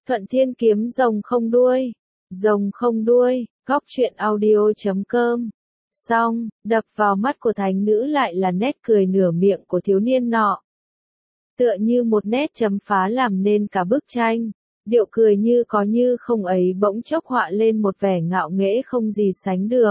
Thuận Thiên kiếm rồng không đuôi. Rồng không đuôi, góc truyện audio.com. Xong, đập vào mắt của thánh nữ lại là nét cười nửa miệng của thiếu niên nọ. Tựa như một nét chấm phá làm nên cả bức tranh, điệu cười như có như không ấy bỗng chốc họa lên một vẻ ngạo nghễ không gì sánh được.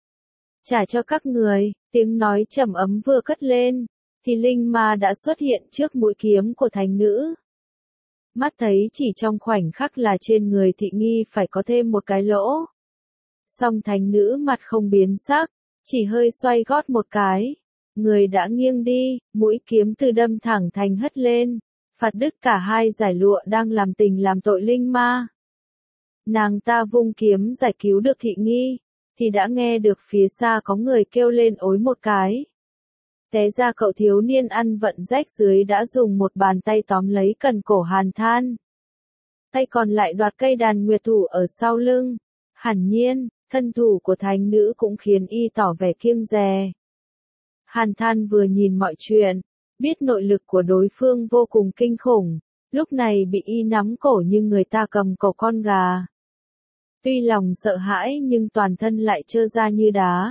Trả cho các người, tiếng nói trầm ấm vừa cất lên, thì linh ma đã xuất hiện trước mũi kiếm của thánh nữ. Mắt thấy chỉ trong khoảnh khắc là trên người Thị Nghi phải có thêm một cái lỗ. Song thánh nữ mặt không biến sắc, chỉ hơi xoay gót một cái. Người đã nghiêng đi, mũi kiếm từ đâm thẳng thành hất lên, phạt đứt cả hai dải lụa đang làm tình làm tội linh ma. Nàng ta vung kiếm giải cứu được Thị Nghi, thì đã nghe được phía xa có người kêu lên ối một cái. Té ra cậu thiếu niên ăn vận rách dưới đã dùng một bàn tay tóm lấy cần cổ Hàn Than. Tay còn lại đoạt cây đàn nguyệt thủ ở sau lưng. Hẳn nhiên, thân thủ của thánh nữ cũng khiến y tỏ vẻ kiêng dè. Hàn Than vừa nhìn mọi chuyện, biết nội lực của đối phương vô cùng kinh khủng, lúc này bị y nắm cổ như người ta cầm cổ con gà. Tuy lòng sợ hãi nhưng toàn thân lại trơ ra như đá.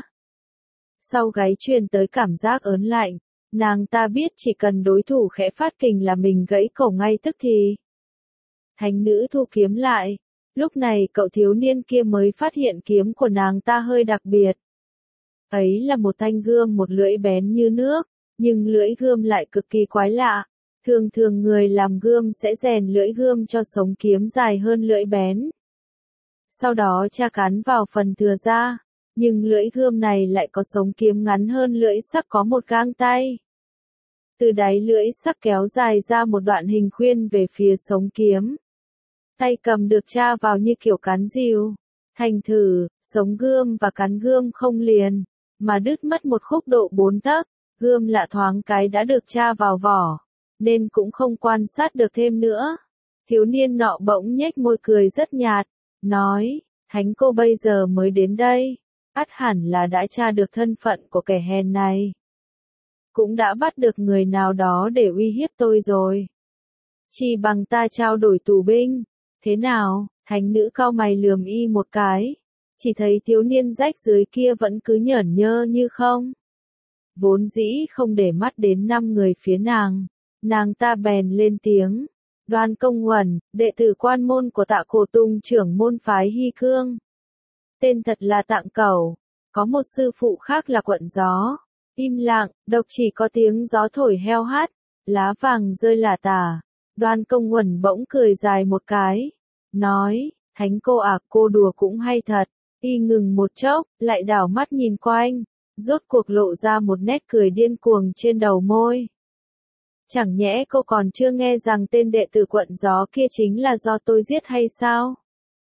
Sau gáy truyền tới cảm giác ớn lạnh, nàng ta biết chỉ cần đối thủ khẽ phát kình là mình gãy cổ ngay tức thì. Thánh nữ thu kiếm lại, lúc này cậu thiếu niên kia mới phát hiện kiếm của nàng ta hơi đặc biệt. Ấy là một thanh gươm một lưỡi bén như nước, nhưng lưỡi gươm lại cực kỳ quái lạ. Thường thường người làm gươm sẽ rèn lưỡi gươm cho sống kiếm dài hơn lưỡi bén. Sau đó tra cán vào phần thừa ra. Nhưng lưỡi gươm này lại có sống kiếm ngắn hơn lưỡi sắc có một gang tay. Từ đáy lưỡi sắc kéo dài ra một đoạn hình khuyên về phía sống kiếm. Tay cầm được tra vào như kiểu cán rìu. Thành thử, sống gươm và cán gươm không liền, mà đứt mất một khúc độ 4 tấc. Gươm lạ thoáng cái đã được tra vào vỏ, nên cũng không quan sát được thêm nữa. Thiếu niên nọ bỗng nhếch môi cười rất nhạt, nói, thánh cô bây giờ mới đến đây. Ắt hẳn là đã tra được thân phận của kẻ hèn này. Cũng đã bắt được người nào đó để uy hiếp tôi rồi. Chỉ bằng ta trao đổi tù binh. Thế nào, thánh nữ cau mày lườm y một cái. Chỉ thấy thiếu niên rách dưới kia vẫn cứ nhởn nhơ như không. Vốn dĩ không để mắt đến 5 người phía nàng ta bèn lên tiếng. Đoan Công Uẩn, đệ tử quan môn của Tạ Cổ Tùng trưởng môn phái Hy Cương. Tên thật là Tạng Cẩu, có một sư phụ khác là Quận Gió. Im lặng, độc chỉ có tiếng gió thổi heo hắt, lá vàng rơi lả tả. Đoan Công Uẩn bỗng cười dài một cái, nói, thánh cô à, cô đùa cũng hay thật. Y ngừng một chốc, lại đảo mắt nhìn quanh, rốt cuộc lộ ra một nét cười điên cuồng trên đầu môi. Chẳng nhẽ cô còn chưa nghe rằng tên đệ tử Quận Gió kia chính là do tôi giết hay sao?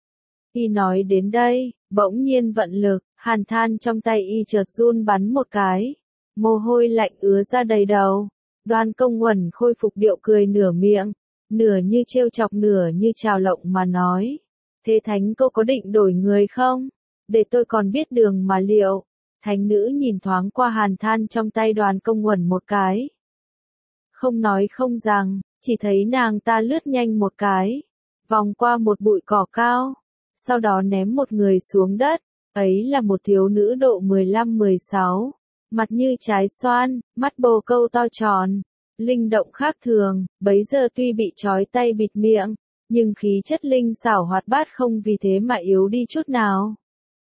Y nói đến đây, bỗng nhiên vận lực, Hàn Than trong tay y chợt run bắn một cái. Mồ hôi lạnh ứa ra đầy đầu. Đoan Công Uẩn khôi phục điệu cười nửa miệng, nửa như trêu chọc nửa như chào lộng mà nói. Thế thánh cô có định đổi người không? Để tôi còn biết đường mà liệu. Thánh nữ nhìn thoáng qua Hàn Than trong tay Đoan Công Uẩn một cái. Không nói không rằng, chỉ thấy nàng ta lướt nhanh một cái, vòng qua một bụi cỏ cao. Sau đó ném một người xuống đất, ấy là một thiếu nữ độ 15-16, mặt như trái xoan, mắt bồ câu to tròn, linh động khác thường, bấy giờ tuy bị trói tay bịt miệng, nhưng khí chất linh xảo hoạt bát không vì thế mà yếu đi chút nào.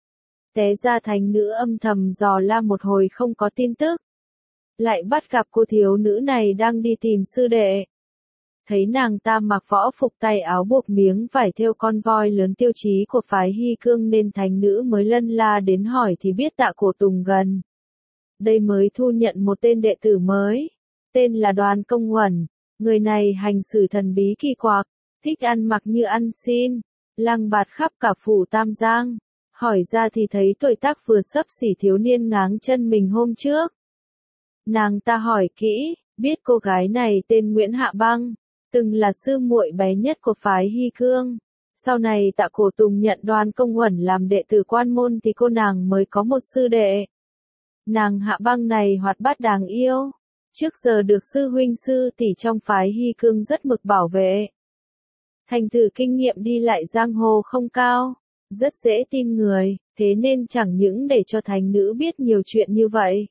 Té ra thánh nữ âm thầm dò la một hồi không có tin tức. Lại bắt gặp cô thiếu nữ này đang đi tìm sư đệ. Thấy nàng ta mặc võ phục tay áo buộc miếng vải thêu con voi lớn tiêu chí của phái Hy Cương nên thánh nữ mới lân la đến hỏi thì biết Tạ Cổ Tùng gần. Đây mới thu nhận một tên đệ tử mới, tên là Đoan Công Uẩn. Người này hành xử thần bí kỳ quặc, thích ăn mặc như ăn xin, lang bạt khắp cả phủ Tam Giang. Hỏi ra thì thấy tuổi tác vừa xấp xỉ thiếu niên ngáng chân mình hôm trước. Nàng ta hỏi kỹ, biết cô gái này tên Nguyễn Hạ Băng, từng là sư muội bé nhất của phái Hy Cương. Sau này Tạ Cổ Tùng nhận Đoan Công Uẩn làm đệ tử quan môn thì cô nàng mới có một sư đệ. Nàng Hạ Băng này hoạt bát đáng yêu, trước giờ được sư huynh sư tỷ trong phái Hy Cương rất mực bảo vệ. Thành thử kinh nghiệm đi lại giang hồ không cao, rất dễ tin người, thế nên chẳng những để cho thánh nữ biết nhiều chuyện như vậy,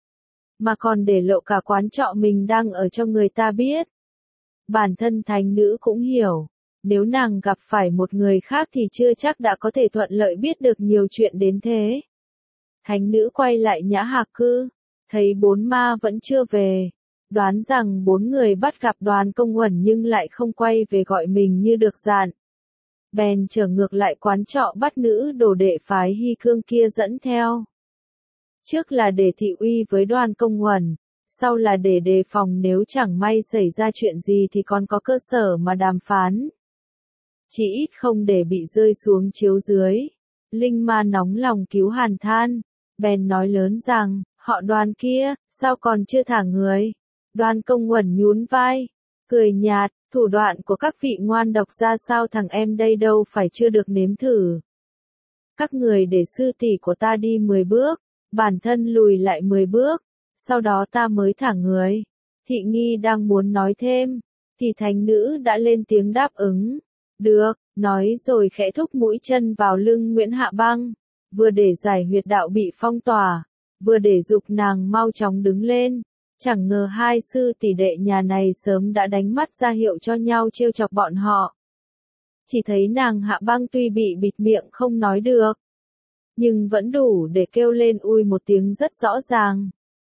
mà còn để lộ cả quán trọ mình đang ở cho người ta biết. Bản thân thánh nữ cũng hiểu, nếu nàng gặp phải một người khác thì chưa chắc đã có thể thuận lợi biết được nhiều chuyện đến thế. Thánh nữ quay lại Nhã Hạc Cư, thấy 4 ma vẫn chưa về, đoán rằng 4 người bắt gặp Đoàn Công Uẩn nhưng lại không quay về gọi mình như được dặn. Bèn trở ngược lại quán trọ bắt nữ đồ đệ phái Hy Cương kia dẫn theo. Trước là để thị uy với Đoàn Công Uẩn, sau là để đề phòng nếu chẳng may xảy ra chuyện gì thì còn có cơ sở mà đàm phán. Chỉ ít không để bị rơi xuống chiếu dưới. Linh ma nóng lòng cứu Hàn Than, bèn nói lớn rằng, họ Đoàn kia, sao còn chưa thả người? Đoàn Công Uẩn nhún vai, cười nhạt, thủ đoạn của các vị ngoan độc ra sao thằng em đây đâu phải chưa được nếm thử. Các người để sư tỷ của ta đi 10 bước, bản thân lùi lại 10 bước, sau đó ta mới thả người. Thị nghi đang muốn nói thêm, thì thánh nữ đã lên tiếng đáp ứng. Được, nói rồi khẽ thúc mũi chân vào lưng Nguyễn Hạ Băng, vừa để giải huyệt đạo bị phong tỏa, vừa để giục nàng mau chóng đứng lên. Chẳng ngờ hai sư tỷ đệ nhà này sớm đã đánh mắt ra hiệu cho nhau trêu chọc bọn họ. Chỉ thấy nàng Hạ Băng tuy bị bịt miệng không nói được, nhưng vẫn đủ để kêu lên ui một tiếng rất rõ ràng.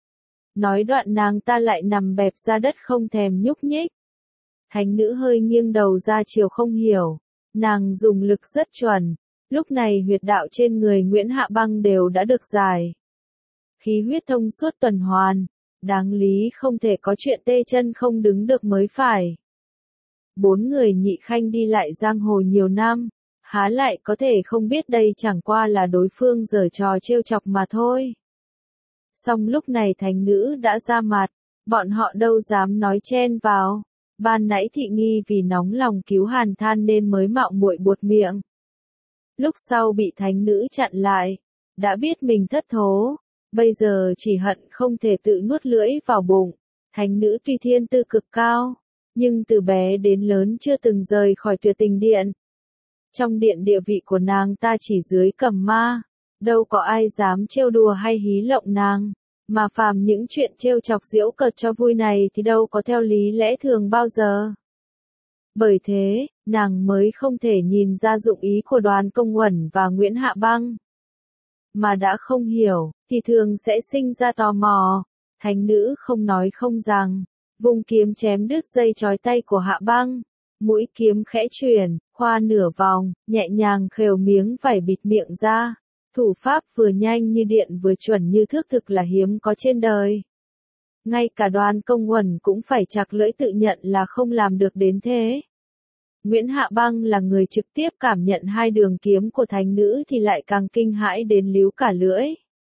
Nói đoạn nàng ta lại nằm bẹp ra đất không thèm nhúc nhích. Thánh nữ hơi nghiêng đầu ra chiều không hiểu, nàng dùng lực rất chuẩn, lúc này huyệt đạo trên người Nguyễn Hạ Băng đều đã được giải. Khí huyết thông suốt tuần hoàn, đáng lý không thể có chuyện tê chân không đứng được mới phải. 4 người nhị khanh đi lại giang hồ nhiều năm, há lại có thể không biết đây chẳng qua là đối phương giở trò trêu chọc mà thôi. Song lúc này thánh nữ đã ra mặt, bọn họ đâu dám nói chen vào. Ban nãy thị nghi vì nóng lòng cứu Hàn Than nên mới mạo muội buột miệng. Lúc sau bị thánh nữ chặn lại, đã biết mình thất thố, bây giờ chỉ hận không thể tự nuốt lưỡi vào bụng. Thánh nữ tuy thiên tư cực cao, nhưng từ bé đến lớn chưa từng rời khỏi Tuyệt Tình Điện. Trong điện địa vị của nàng ta chỉ dưới Cẩm Ma, đâu có ai dám trêu đùa hay hí lộng nàng. Mà phàm những chuyện trêu chọc giễu cợt cho vui này thì đâu có theo lý lẽ thường bao giờ. Bởi thế, nàng mới không thể nhìn ra dụng ý của Đoàn Công Uẩn và Nguyễn Hạ Băng. Mà đã không hiểu, thì thường sẽ sinh ra tò mò. Thánh nữ không nói không rằng, vùng kiếm chém đứt dây trói tay của Hạ Băng. Mũi kiếm khẽ chuyển, khoa nửa vòng, nhẹ nhàng khều miếng vải bịt miệng ra. Thủ pháp vừa nhanh như điện vừa chuẩn như thước thực là hiếm có trên đời. Ngay cả Đoàn Công Uẩn cũng phải chặt lưỡi tự nhận là không làm được đến thế. Nguyễn Hạ Băng là người trực tiếp cảm nhận hai đường kiếm của thánh nữ thì lại càng kinh hãi đến líu cả lưỡi.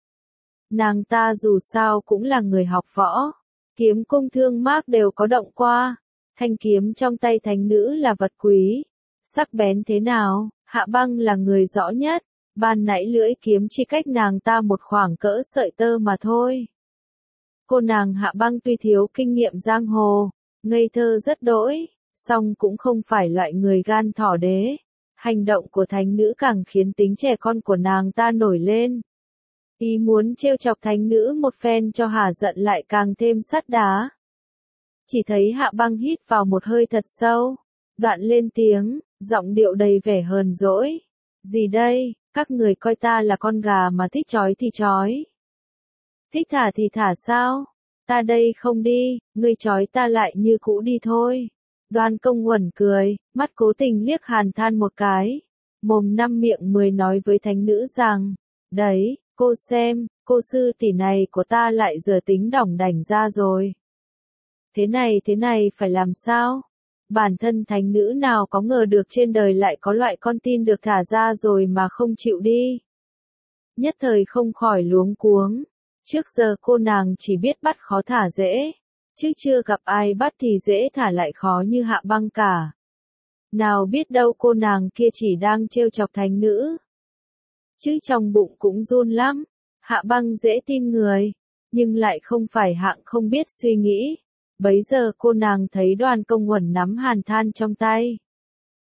Nàng ta dù sao cũng là người học võ, kiếm cung thương mác đều có động qua. Thanh kiếm trong tay thánh nữ là vật quý, sắc bén thế nào, Hạ Băng là người rõ nhất. Ban nãy lưỡi kiếm chỉ cách nàng ta một khoảng cỡ sợi tơ mà thôi. Cô nàng Hạ Băng tuy thiếu kinh nghiệm giang hồ, ngây thơ rất đỗi, song cũng không phải loại người gan thỏ đế. Hành động của thánh nữ càng khiến tính trẻ con của nàng ta nổi lên. Ý muốn trêu chọc thánh nữ một phen cho hả giận lại càng thêm sắt đá. Chỉ thấy Hạ Băng hít vào một hơi thật sâu, đoạn lên tiếng, giọng điệu đầy vẻ hờn dỗi. Gì đây? Các người coi ta là con gà mà thích chói thì chói. Thích thả thì thả sao? Ta đây không đi, ngươi chói ta lại như cũ đi thôi. Đoàn Công Uẩn cười, mắt cố tình liếc Hàn Than một cái. Mồm năm miệng 10 nói với thánh nữ rằng, đấy, cô xem, cô sư tỷ này của ta lại giờ tính đỏng đảnh ra rồi. Thế này phải làm sao? Bản thân thánh nữ nào có ngờ được trên đời lại có loại con tin được thả ra rồi mà không chịu đi. Nhất thời không khỏi luống cuống. Trước giờ cô nàng chỉ biết bắt khó thả dễ, chứ chưa gặp ai bắt thì dễ thả lại khó như Hạ Băng cả. Nào biết đâu cô nàng kia chỉ đang trêu chọc thánh nữ. Chứ trong bụng cũng run lắm. Hạ Băng dễ tin người, nhưng lại không phải hạng không biết suy nghĩ. Bấy giờ cô nàng thấy Đoàn Công Uẩn nắm Hàn Than trong tay.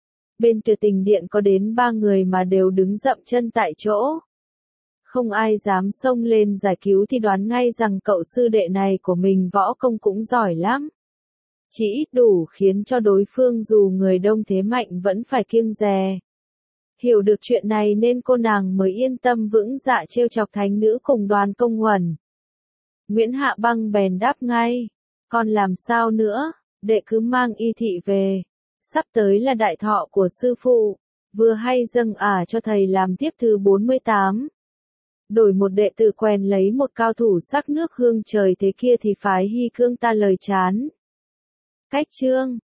Bên Tuyệt Tình Điện có đến 3 người mà đều đứng dậm chân tại chỗ. Không ai dám xông lên giải cứu thì đoán ngay rằng cậu sư đệ này của mình võ công cũng giỏi lắm. Chỉ ít đủ khiến cho đối phương dù người đông thế mạnh vẫn phải kiêng dè. Hiểu được chuyện này nên cô nàng mới yên tâm vững dạ trêu chọc thánh nữ cùng Đoàn Công Huẩn. Nguyễn Hạ Băng bèn đáp ngay. Còn làm sao nữa, đệ cứ mang y thị về. Sắp tới là đại thọ của sư phụ. Vừa hay dâng cho thầy làm tiếp thứ 48. Đổi một đệ tử quen lấy một cao thủ sắc nước hương trời thế kia thì phái Hy Cương ta lời chán. Cách chương